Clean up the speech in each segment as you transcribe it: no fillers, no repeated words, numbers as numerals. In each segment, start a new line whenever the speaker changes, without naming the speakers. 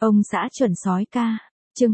Ông xã chuẩn sói ca. Chương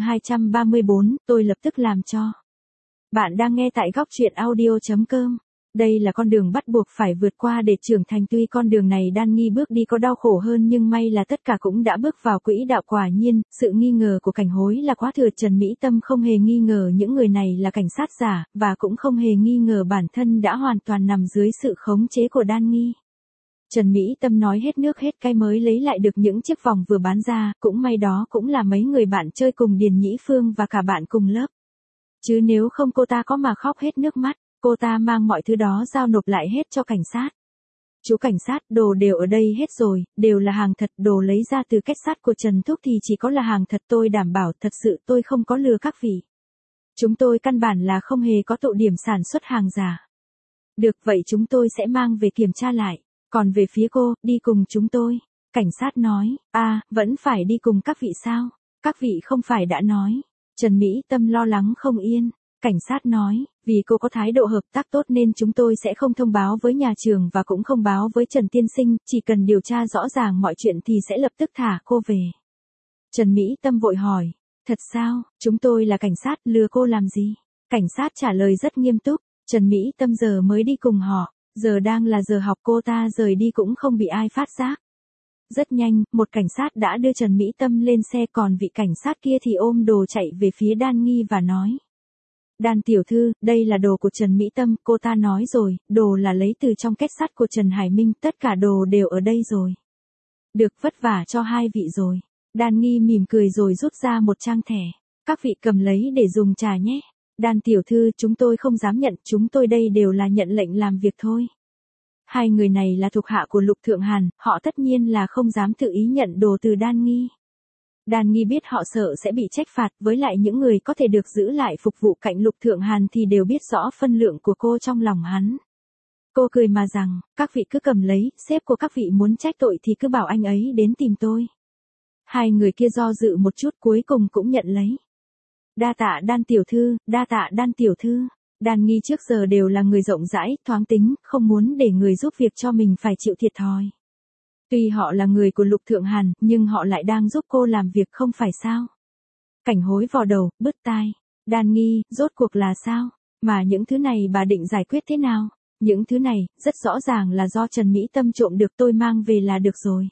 234, tôi lập tức làm cho. Bạn đang nghe tại góc truyện audio.com. Đây là con đường bắt buộc phải vượt qua để trưởng thành, tuy con đường này Đan Nghi bước đi có đau khổ hơn nhưng may là tất cả cũng đã bước vào quỹ đạo. Quả nhiên, sự nghi ngờ của Cảnh Hối là quá thừa. Trần Mỹ Tâm không hề nghi ngờ những người này là cảnh sát giả, và cũng không hề nghi ngờ bản thân đã hoàn toàn nằm dưới sự khống chế của Đan Nghi. Trần Mỹ Tâm nói hết nước hết cay mới lấy lại được những chiếc vòng vừa bán ra, cũng may đó cũng là mấy người bạn chơi cùng Điền Nhĩ Phương và cả bạn cùng lớp. Chứ nếu không cô ta có mà khóc hết nước mắt. Cô ta mang mọi thứ đó giao nộp lại hết cho cảnh sát. Chú cảnh sát, đồ đều ở đây hết rồi, đều là hàng thật, đồ lấy ra từ kết sắt của Trần Thúc thì chỉ có là hàng thật, tôi đảm bảo thật sự tôi không có lừa các vị. Chúng tôi căn bản là không hề có tụ điểm sản xuất hàng giả. Được vậy chúng tôi sẽ mang về kiểm tra lại, còn về phía cô, đi cùng chúng tôi. Cảnh sát nói, vẫn phải đi cùng các vị sao? Các vị không phải đã nói. Trần Mỹ Tâm lo lắng không yên. Cảnh sát nói, vì cô có thái độ hợp tác tốt nên chúng tôi sẽ không thông báo với nhà trường và cũng không báo với Trần Tiên Sinh, chỉ cần điều tra rõ ràng mọi chuyện thì sẽ lập tức thả cô về. Trần Mỹ Tâm vội hỏi, thật sao, chúng tôi là cảnh sát, lừa cô làm gì? Cảnh sát trả lời rất nghiêm túc, Trần Mỹ Tâm giờ mới đi cùng họ, giờ đang là giờ học, cô ta rời đi cũng không bị ai phát giác. Rất nhanh, một cảnh sát đã đưa Trần Mỹ Tâm lên xe, còn vị cảnh sát kia thì ôm đồ chạy về phía Đan Nghi và nói. Đan tiểu thư, đây là đồ của Trần Mỹ Tâm, cô ta nói rồi, đồ là lấy từ trong kết sắt của Trần Hải Minh, tất cả đồ đều ở đây rồi. Được, vất vả cho hai vị rồi. Đan Nghi mỉm cười rồi rút ra một trang thẻ. Các vị cầm lấy để dùng trà nhé. Đan tiểu thư, chúng tôi không dám nhận, chúng tôi đây đều là nhận lệnh làm việc thôi. Hai người này là thuộc hạ của Lục Thượng Hàn, họ tất nhiên là không dám tự ý nhận đồ từ Đan Nghi. Đan Nghi biết họ sợ sẽ bị trách phạt, với lại những người có thể được giữ lại phục vụ cạnh Lục Thượng Hàn thì đều biết rõ phân lượng của cô trong lòng hắn. Cô cười mà rằng, các vị cứ cầm lấy, sếp của các vị muốn trách tội thì cứ bảo anh ấy đến tìm tôi. Hai người kia do dự một chút cuối cùng cũng nhận lấy. Đa tạ Đan tiểu thư, đa tạ Đan tiểu thư. Đan Nghi trước giờ đều là người rộng rãi, thoáng tính, không muốn để người giúp việc cho mình phải chịu thiệt thòi. Tuy họ là người của Lục Thượng Hàn, nhưng họ lại đang giúp cô làm việc không phải sao? Cảnh Hối vò đầu, bứt tai. Đan Nghi, rốt cuộc là sao? Mà những thứ này bà định giải quyết thế nào? Những thứ này, rất rõ ràng là do Trần Mỹ Tâm trộm được, tôi mang về là được rồi.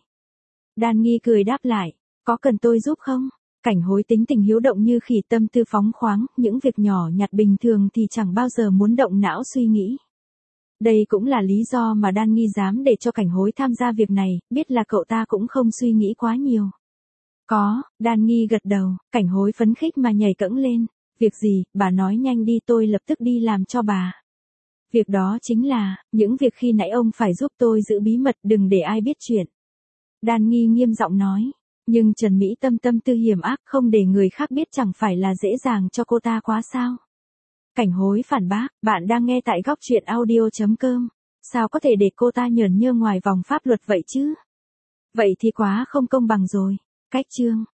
Đan Nghi cười đáp lại, có cần tôi giúp không? Cảnh Hối tính tình hiếu động như khỉ, tâm tư phóng khoáng, những việc nhỏ nhặt bình thường thì chẳng bao giờ muốn động não suy nghĩ. Đây cũng là lý do mà Đan Nghi dám để cho Cảnh Hối tham gia việc này, biết là cậu ta cũng không suy nghĩ quá nhiều. Có, Đan Nghi gật đầu, Cảnh Hối phấn khích mà nhảy cẫng lên. Việc gì, bà nói nhanh đi, tôi lập tức đi làm cho bà. Việc đó chính là, những việc khi nãy ông phải giúp tôi giữ bí mật, đừng để ai biết chuyện. Đan Nghi nghiêm giọng nói, nhưng Trần Mỹ Tâm tâm tư hiểm ác, không để người khác biết chẳng phải là dễ dàng cho cô ta quá sao? Cảnh Hối phản bác, bạn đang nghe tại góc truyện audio.com. Sao có thể để cô ta nhởn nhơ ngoài vòng pháp luật vậy chứ? Vậy thì quá không công bằng rồi. Cách chương.